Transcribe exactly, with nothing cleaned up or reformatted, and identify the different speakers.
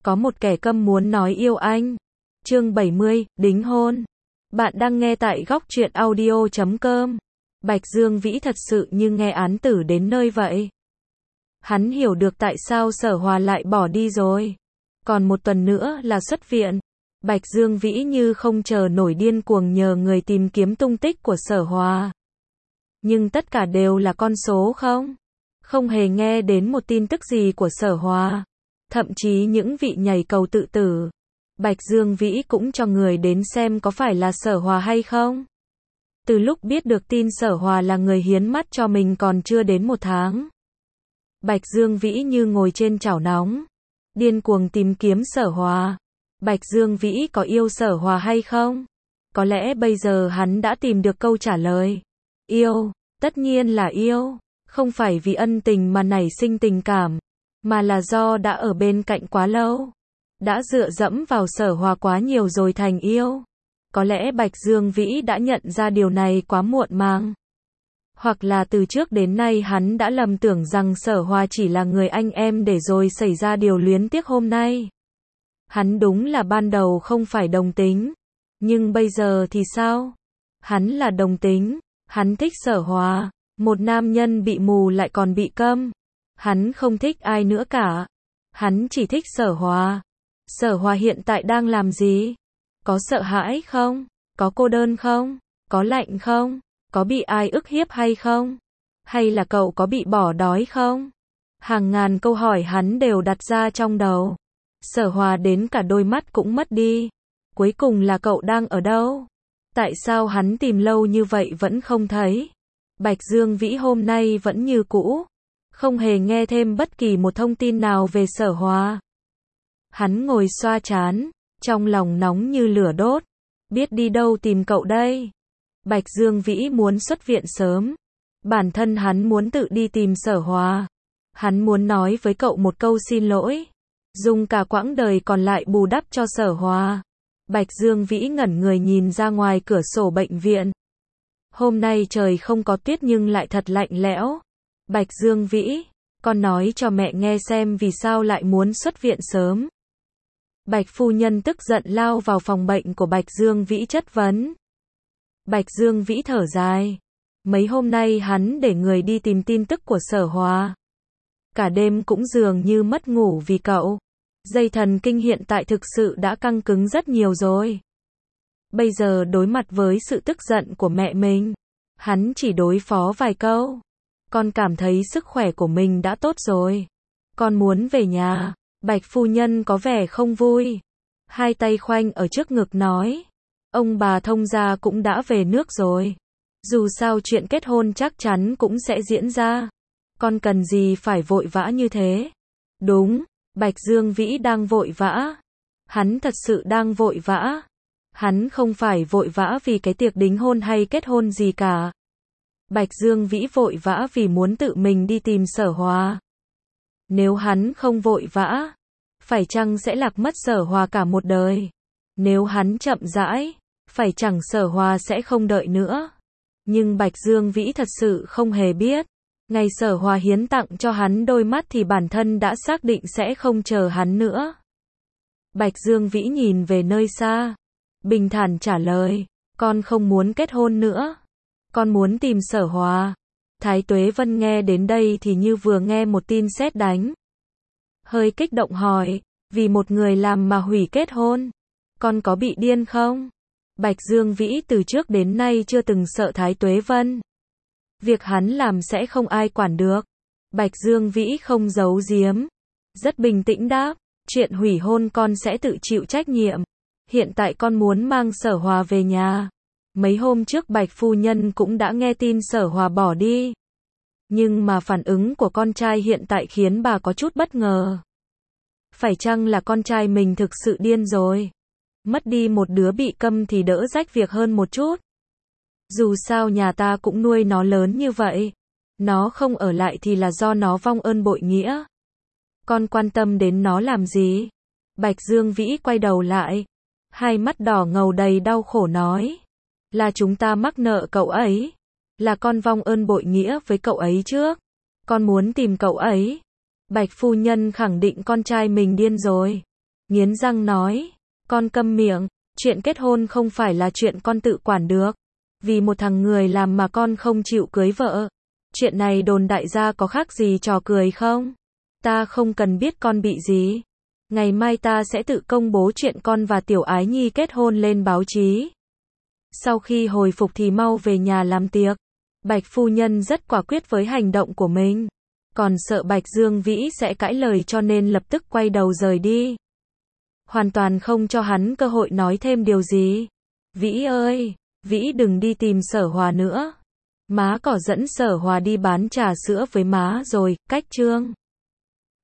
Speaker 1: Có một kẻ câm muốn nói yêu anh. Chương bảy mươi, đính hôn. Bạn đang nghe tại góc truyện audio chấm com. Bạch Dương Vĩ thật sự như nghe án tử đến nơi vậy. Hắn hiểu được tại sao Sở Hòa lại bỏ đi rồi. Còn một tuần nữa là xuất viện. Bạch Dương Vĩ như không chờ nổi điên cuồng nhờ người tìm kiếm tung tích của Sở Hòa. Nhưng tất cả đều là con số không. Không hề nghe đến một tin tức gì của Sở Hòa. Thậm chí những vị nhảy cầu tự tử. Bạch Dương Vĩ cũng cho người đến xem có phải là Sở Hòa hay không. Từ lúc biết được tin Sở Hòa là người hiến mắt cho mình còn chưa đến một tháng. Bạch Dương Vĩ như ngồi trên chảo nóng. Điên cuồng tìm kiếm Sở Hòa. Bạch Dương Vĩ có yêu Sở Hòa hay không? Có lẽ bây giờ hắn đã tìm được câu trả lời. Yêu, tất nhiên là yêu. Không phải vì ân tình mà nảy sinh tình cảm. Mà là do đã ở bên cạnh quá lâu. Đã dựa dẫm vào Sở Hòa quá nhiều rồi thành yêu. Có lẽ Bạch Dương Vĩ đã nhận ra điều này quá muộn màng. Hoặc là từ trước đến nay hắn đã lầm tưởng rằng Sở Hòa chỉ là người anh em để rồi xảy ra điều luyến tiếc hôm nay. Hắn đúng là ban đầu không phải đồng tính. Nhưng bây giờ thì sao? Hắn là đồng tính. Hắn thích Sở Hòa. Một nam nhân bị mù lại còn bị câm. Hắn không thích ai nữa cả. Hắn chỉ thích Sở Hòa. Sở Hòa hiện tại đang làm gì? Có sợ hãi không? Có cô đơn không? Có lạnh không? Có bị ai ức hiếp hay không? Hay là cậu có bị bỏ đói không? Hàng ngàn câu hỏi hắn đều đặt ra trong đầu. Sở Hòa đến cả đôi mắt cũng mất đi. Cuối cùng là cậu đang ở đâu? Tại sao hắn tìm lâu như vậy vẫn không thấy? Bạch Dương Vĩ hôm nay vẫn như cũ. Không hề nghe thêm bất kỳ một thông tin nào về Sở Hòa. Hắn ngồi xoa trán, trong lòng nóng như lửa đốt. Biết đi đâu tìm cậu đây? Bạch Dương Vĩ muốn xuất viện sớm. Bản thân hắn muốn tự đi tìm Sở Hòa. Hắn muốn nói với cậu một câu xin lỗi. Dùng cả quãng đời còn lại bù đắp cho Sở Hòa. Bạch Dương Vĩ ngẩn người nhìn ra ngoài cửa sổ bệnh viện. Hôm nay trời không có tuyết nhưng lại thật lạnh lẽo. Bạch Dương Vĩ, con nói cho mẹ nghe xem vì sao lại muốn xuất viện sớm. Bạch phu nhân tức giận lao vào phòng bệnh của Bạch Dương Vĩ chất vấn. Bạch Dương Vĩ thở dài. Mấy hôm nay hắn để người đi tìm tin tức của Sở Hòa. Cả đêm cũng dường như mất ngủ vì cậu. Dây thần kinh hiện tại thực sự đã căng cứng rất nhiều rồi. Bây giờ đối mặt với sự tức giận của mẹ mình, hắn chỉ đối phó vài câu. Con cảm thấy sức khỏe của mình đã tốt rồi. Con muốn về nhà. Bạch phu nhân có vẻ không vui. Hai tay khoanh ở trước ngực nói. Ông bà thông gia cũng đã về nước rồi. Dù sao chuyện kết hôn chắc chắn cũng sẽ diễn ra. Con cần gì phải vội vã như thế? Đúng, Bạch Dương Vĩ đang vội vã. Hắn thật sự đang vội vã. Hắn không phải vội vã vì cái tiệc đính hôn hay kết hôn gì cả. Bạch Dương Vĩ vội vã vì muốn tự mình đi tìm Sở Hòa. Nếu hắn không vội vã, phải chăng sẽ lạc mất Sở Hòa cả một đời? Nếu hắn chậm rãi, phải chẳng Sở Hòa sẽ không đợi nữa. Nhưng Bạch Dương Vĩ thật sự không hề biết. Ngày Sở Hòa hiến tặng cho hắn đôi mắt thì bản thân đã xác định sẽ không chờ hắn nữa. Bạch Dương Vĩ nhìn về nơi xa. Bình thản trả lời. Con không muốn kết hôn nữa. Con muốn tìm Sở Hòa. Thái Tuế Vân nghe đến đây thì như vừa nghe một tin sét đánh. Hơi kích động hỏi. Vì một người làm mà hủy kết hôn. Con có bị điên không? Bạch Dương Vĩ từ trước đến nay chưa từng sợ Thái Tuế Vân. Việc hắn làm sẽ không ai quản được. Bạch Dương Vĩ không giấu giếm. Rất bình tĩnh đáp. Chuyện hủy hôn con sẽ tự chịu trách nhiệm. Hiện tại con muốn mang Sở Hòa về nhà. Mấy hôm trước Bạch phu nhân cũng đã nghe tin Sở Hòa bỏ đi. Nhưng mà phản ứng của con trai hiện tại khiến bà có chút bất ngờ. Phải chăng là con trai mình thực sự điên rồi? Mất đi một đứa bị câm thì đỡ rách việc hơn một chút. Dù sao nhà ta cũng nuôi nó lớn như vậy. Nó không ở lại thì là do nó vong ơn bội nghĩa. Con quan tâm đến nó làm gì? Bạch Dương Vĩ quay đầu lại. Hai mắt đỏ ngầu đầy đau khổ nói. Là chúng ta mắc nợ cậu ấy. Là con vong ơn bội nghĩa với cậu ấy trước. Con muốn tìm cậu ấy. Bạch phu nhân khẳng định con trai mình điên rồi. nghiến răng nói, con câm miệng, chuyện kết hôn không phải là chuyện con tự quản được. Vì một thằng người làm mà con không chịu cưới vợ. Chuyện này đồn đại ra có khác gì trò cười không? Ta không cần biết con bị gì. Ngày mai ta sẽ tự công bố chuyện con và Tiểu Ái Nhi kết hôn lên báo chí. Sau khi hồi phục thì mau về nhà làm tiệc. Bạch phu nhân rất quả quyết với hành động của mình. Còn sợ Bạch Dương Vĩ sẽ cãi lời cho nên lập tức quay đầu rời đi. Hoàn toàn không cho hắn cơ hội nói thêm điều gì. Vĩ ơi, Vĩ đừng đi tìm Sở Hòa nữa. Má cỏ dẫn Sở Hòa đi bán trà sữa với má rồi, cách chương.